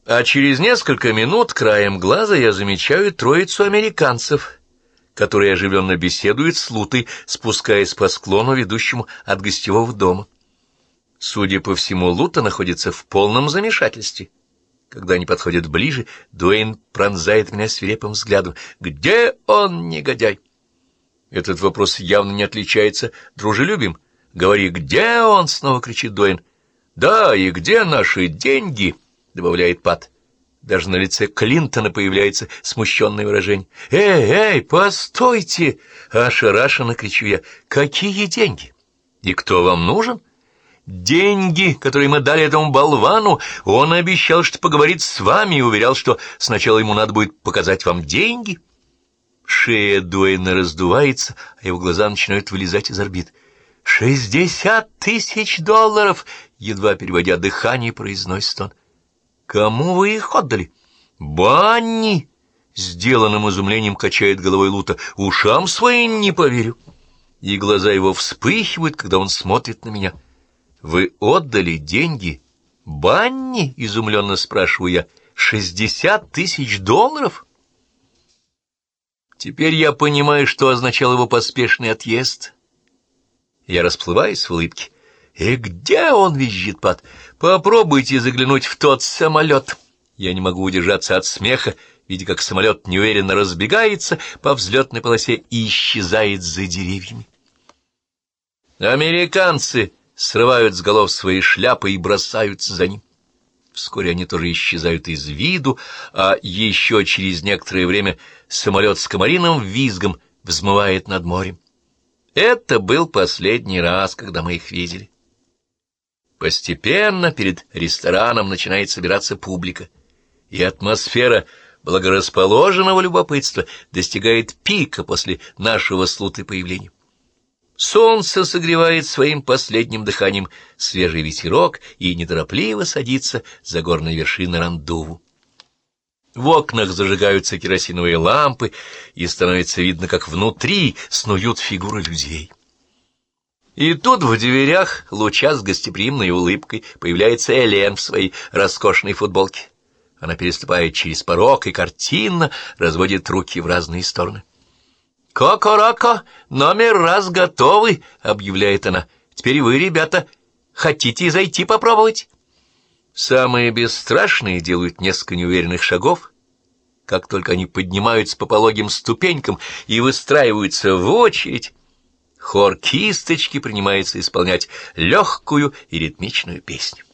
А через несколько минут краем глаза я замечаю троицу американцев, которые оживленно беседуют с Лутой, спускаясь по склону, ведущему от гостевого дома. Судя по всему, Лута находится в полном замешательстве. Когда они подходят ближе, Дуэйн пронзает меня свирепым взглядом. «Где он, негодяй?» Этот вопрос явно не отличается дружелюбием. «Говори, где он?» — снова кричит Дуэйн. «Да, и где наши деньги?» — добавляет Пат. Даже на лице Клинтона появляется смущенное выражение. «Эй, постойте!» — ошарашенно кричу я. «Какие деньги? И кто вам нужен?» «Деньги, которые мы дали этому болвану. Он обещал, что поговорит с вами, и уверял, что сначала ему надо будет показать вам деньги». Шея Дуэйна раздувается, а его глаза начинают вылезать из орбит. $60 000! Едва переводя дыхание, произносит он. «Кому вы их отдали?» «Банни!» — сделанным изумлением качает головой Лута. «Ушам своим не поверю!» И глаза его вспыхивают, когда он смотрит на меня. «Вы отдали деньги Банни?» — изумленно спрашиваю я. $60 000? Теперь я понимаю, что означал его поспешный отъезд. Я расплываюсь в улыбке. «И где он?» — визжит Пат. «Попробуйте заглянуть в тот самолет». Я не могу удержаться от смеха, видя, как самолет неуверенно разбегается по взлетной полосе и исчезает за деревьями. Американцы срывают с голов свои шляпы и бросаются за ним. Вскоре они тоже исчезают из виду, а еще через некоторое время самолет с комариным визгом взмывает над морем. Это был последний раз, когда мы их видели. Постепенно перед рестораном начинает собираться публика, и атмосфера благорасположенного любопытства достигает пика после нашего с Лутой появления. Солнце согревает своим последним дыханием свежий ветерок и неторопливо садится за горные вершины Рандуву. В окнах зажигаются керосиновые лампы, и становится видно, как внутри снуют фигуры людей. И тут в дверях, луча с гостеприимной улыбкой, появляется Элен в своей роскошной футболке. Она переступает через порог и картинно разводит руки в разные стороны. «Кокороко, номер раз готовы», — объявляет она. «Теперь вы, ребята, хотите зайти попробовать?» Самые бесстрашные делают несколько неуверенных шагов. Как только они поднимаются по пологим ступенькам и выстраиваются в очередь, хор кисточки принимается исполнять легкую и ритмичную песню.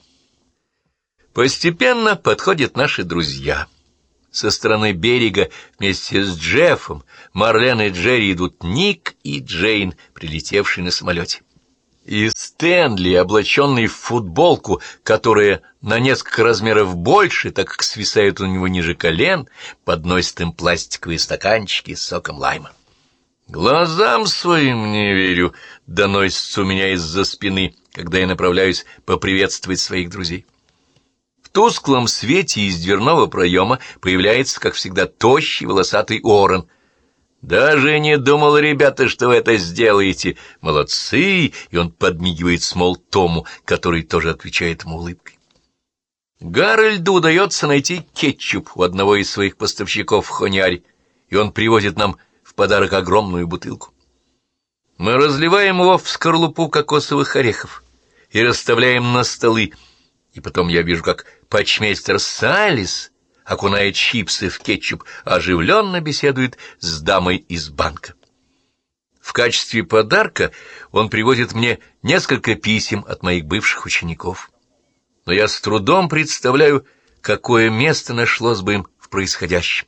Постепенно подходят наши друзья. Со стороны берега вместе с Джеффом, Марлен и Джерри идут Ник и Джейн, прилетевшие на самолете. И Стэнли, облаченный в футболку, которая на несколько размеров больше, так как свисает у него ниже колен, подносит им пластиковые стаканчики с соком лайма. «Глазам своим не верю», — доносится у меня из-за спины, когда я направляюсь поприветствовать своих друзей. В тусклом свете из дверного проема появляется, как всегда, тощий волосатый Уоррен. «Даже не думал, ребята, что вы это сделаете. Молодцы!» И он подмигивает Смол Тому, который тоже отвечает ему улыбкой. Гарольду удается найти кетчуп у одного из своих поставщиков в Хониаре, и он привозит нам в подарок огромную бутылку. Мы разливаем его в скорлупу кокосовых орехов и расставляем на столы, и потом я вижу, как почмейстер Салис, окуная чипсы в кетчуп, оживленно беседует с дамой из банка. В качестве подарка он привозит мне несколько писем от моих бывших учеников. Но я с трудом представляю, какое место нашлось бы им в происходящем.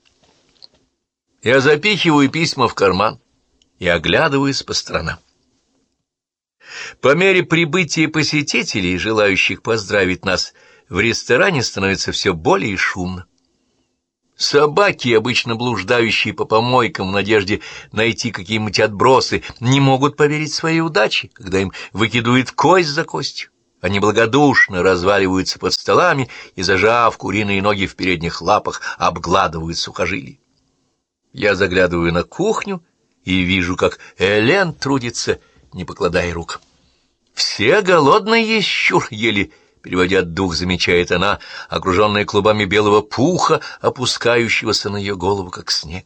Я запихиваю письма в карман и оглядываюсь по сторонам. По мере прибытия посетителей, желающих поздравить нас, в ресторане становится все более шумно. Собаки, обычно блуждающие по помойкам в надежде найти какие-нибудь отбросы, не могут поверить своей удаче, когда им выкидывают кость за костью. Они благодушно разваливаются под столами и, зажав куриные ноги в передних лапах, обгладывают сухожилия. Я заглядываю на кухню и вижу, как Элен трудится, не покладая рук. «Все голодные, щур!» — еле переводя дух, замечает она, окруженная клубами белого пуха, опускающегося на ее голову, как снег.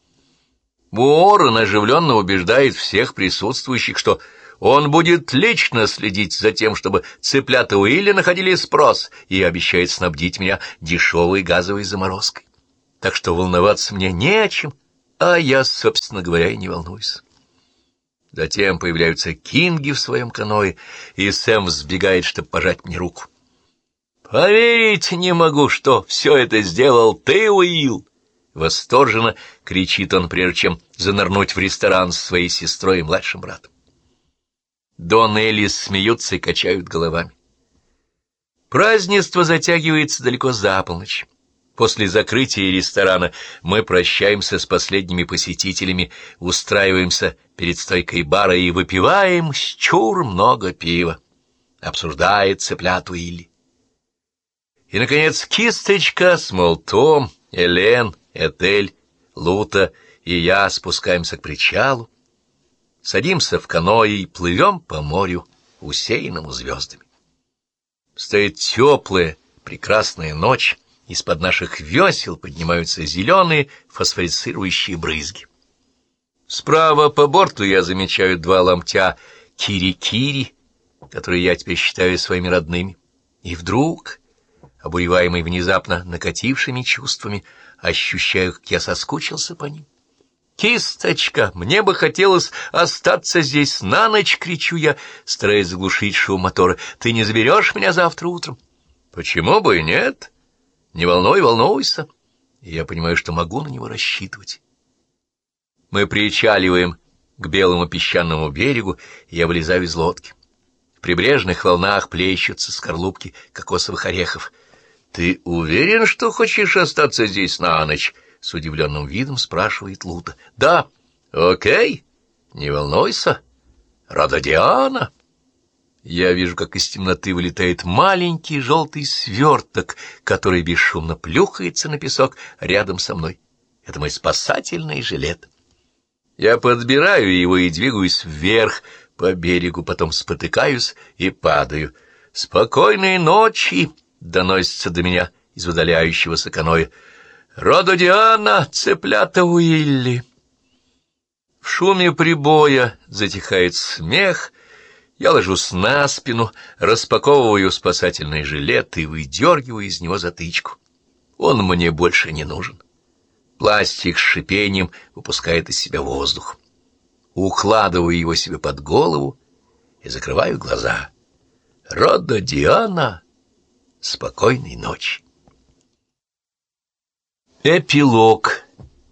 Уоррен оживленно убеждает всех присутствующих, что он будет лично следить за тем, чтобы цыплята Уилли находили спрос, и обещает снабдить меня дешевой газовой заморозкой. Так что волноваться мне не о чем, а я, собственно говоря, и не волнуюсь. Затем появляются Кинги в своем каное, и Сэм взбегает, чтобы пожать мне руку. «Поверить не могу, что все это сделал ты, Уилл!» Восторженно кричит он, прежде чем занырнуть в ресторан с своей сестрой и младшим братом. Дон и Элис смеются и качают головами. Празднество затягивается далеко за полночь. После закрытия ресторана мы прощаемся с последними посетителями, устраиваемся перед стойкой бара и выпиваем с чур много пива. Обсуждает цыплят Уилли. И, наконец, Кисточка, Смолтом, Элен, Этель, Лута и я спускаемся к причалу, садимся в каноэ и плывем по морю, усеянному звездами. Стоит теплая, прекрасная ночь, из-под наших весел поднимаются зеленые фосфорицирующие брызги. Справа по борту я замечаю 2 ломтя кири-кири, которые я теперь считаю своими родными. И вдруг, обуреваемый внезапно накатившими чувствами, ощущаю, как я соскучился по ним. «Кисточка, мне бы хотелось остаться здесь на ночь!» — кричу я, стараясь заглушить шум мотора. «Ты не заберешь меня завтра утром?» «Почему бы и нет? Не волнуйся!» И я понимаю, что могу на него рассчитывать. Мы причаливаем к белому песчаному берегу, и я вылезаю из лодки. В прибрежных волнах плещутся скорлупки кокосовых орехов. «Ты уверен, что хочешь остаться здесь на ночь?» — с удивленным видом спрашивает Лута. «Да, окей, не волнуйся. Рододиана!» Я вижу, как из темноты вылетает маленький желтый сверток, который бесшумно плюхается на песок рядом со мной. Это мой спасательный жилет. Я подбираю его и двигаюсь вверх по берегу, потом спотыкаюсь и падаю. «Спокойной ночи!» — доносится до меня из удаляющегося каноэ. «Рододиана, цыплята Уилли!» В шуме прибоя затихает смех. Я ложусь на спину, распаковываю спасательный жилет и выдергиваю из него затычку. Он мне больше не нужен. Пластик с шипением выпускает из себя воздух. Укладываю его себе под голову и закрываю глаза. Рододиана, спокойной ночи. Эпилог.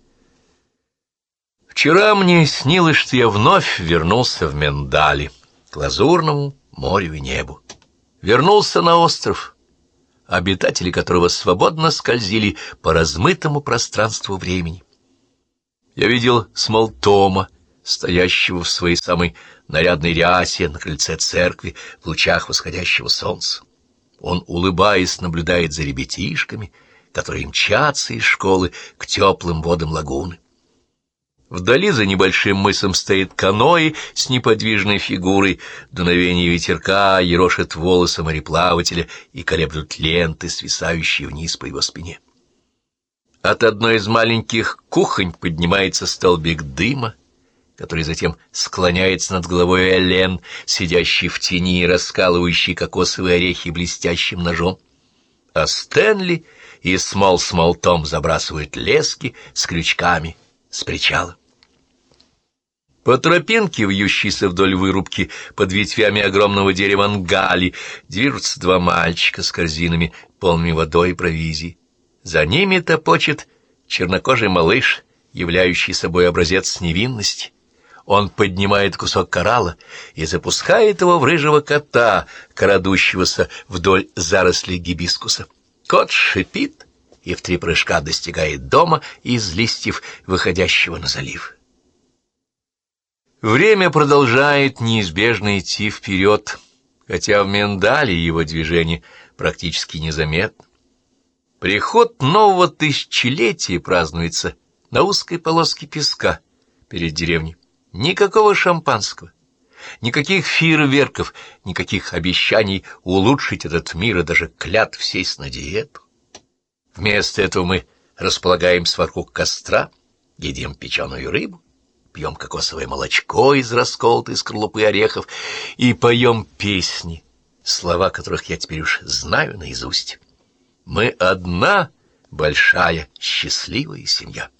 Вчера мне снилось, что я вновь вернулся в Миндали, к лазурному морю и небу. Вернулся на остров, обитатели которого свободно скользили по размытому пространству времени. Я видел Смолтома, стоящего в своей самой нарядной рясе на крыльце церкви в лучах восходящего солнца. Он, улыбаясь, наблюдает за ребятишками, которые мчатся из школы к теплым водам лагуны. Вдали за небольшим мысом стоит каноэ с неподвижной фигурой, дуновение ветерка ерошит волосы мореплавателя и колеблют ленты, свисающие вниз по его спине. От одной из маленьких кухонь поднимается столбик дыма, который затем склоняется над головой Элен, сидящей в тени и раскалывающей кокосовые орехи блестящим ножом. А Стэнли и Смолтом забрасывают лески с крючками с причала. По тропинке, вьющейся вдоль вырубки под ветвями огромного дерева нгали, движутся 2 мальчика с корзинами, полными водой и провизией. За ними топочет чернокожий малыш, являющий собой образец невинности. Он поднимает кусок коралла и запускает его в рыжего кота, крадущегося вдоль зарослей гибискуса. Кот шипит и в 3 прыжка достигает дома из листьев, выходящего на залив. Время продолжает неизбежно идти вперед, хотя в Миндале его движение практически незаметно. Приход нового тысячелетия празднуется на узкой полоске песка перед деревней. Никакого шампанского, Никаких фейерверков, никаких обещаний улучшить этот мир и даже клятв сесть на диету. Вместо этого мы располагаемся вокруг костра, едим печеную рыбу, пьем кокосовое молочко из расколотой скорлупы орехов и поем песни, слова которых я теперь уж знаю наизусть. Мы одна большая счастливая семья.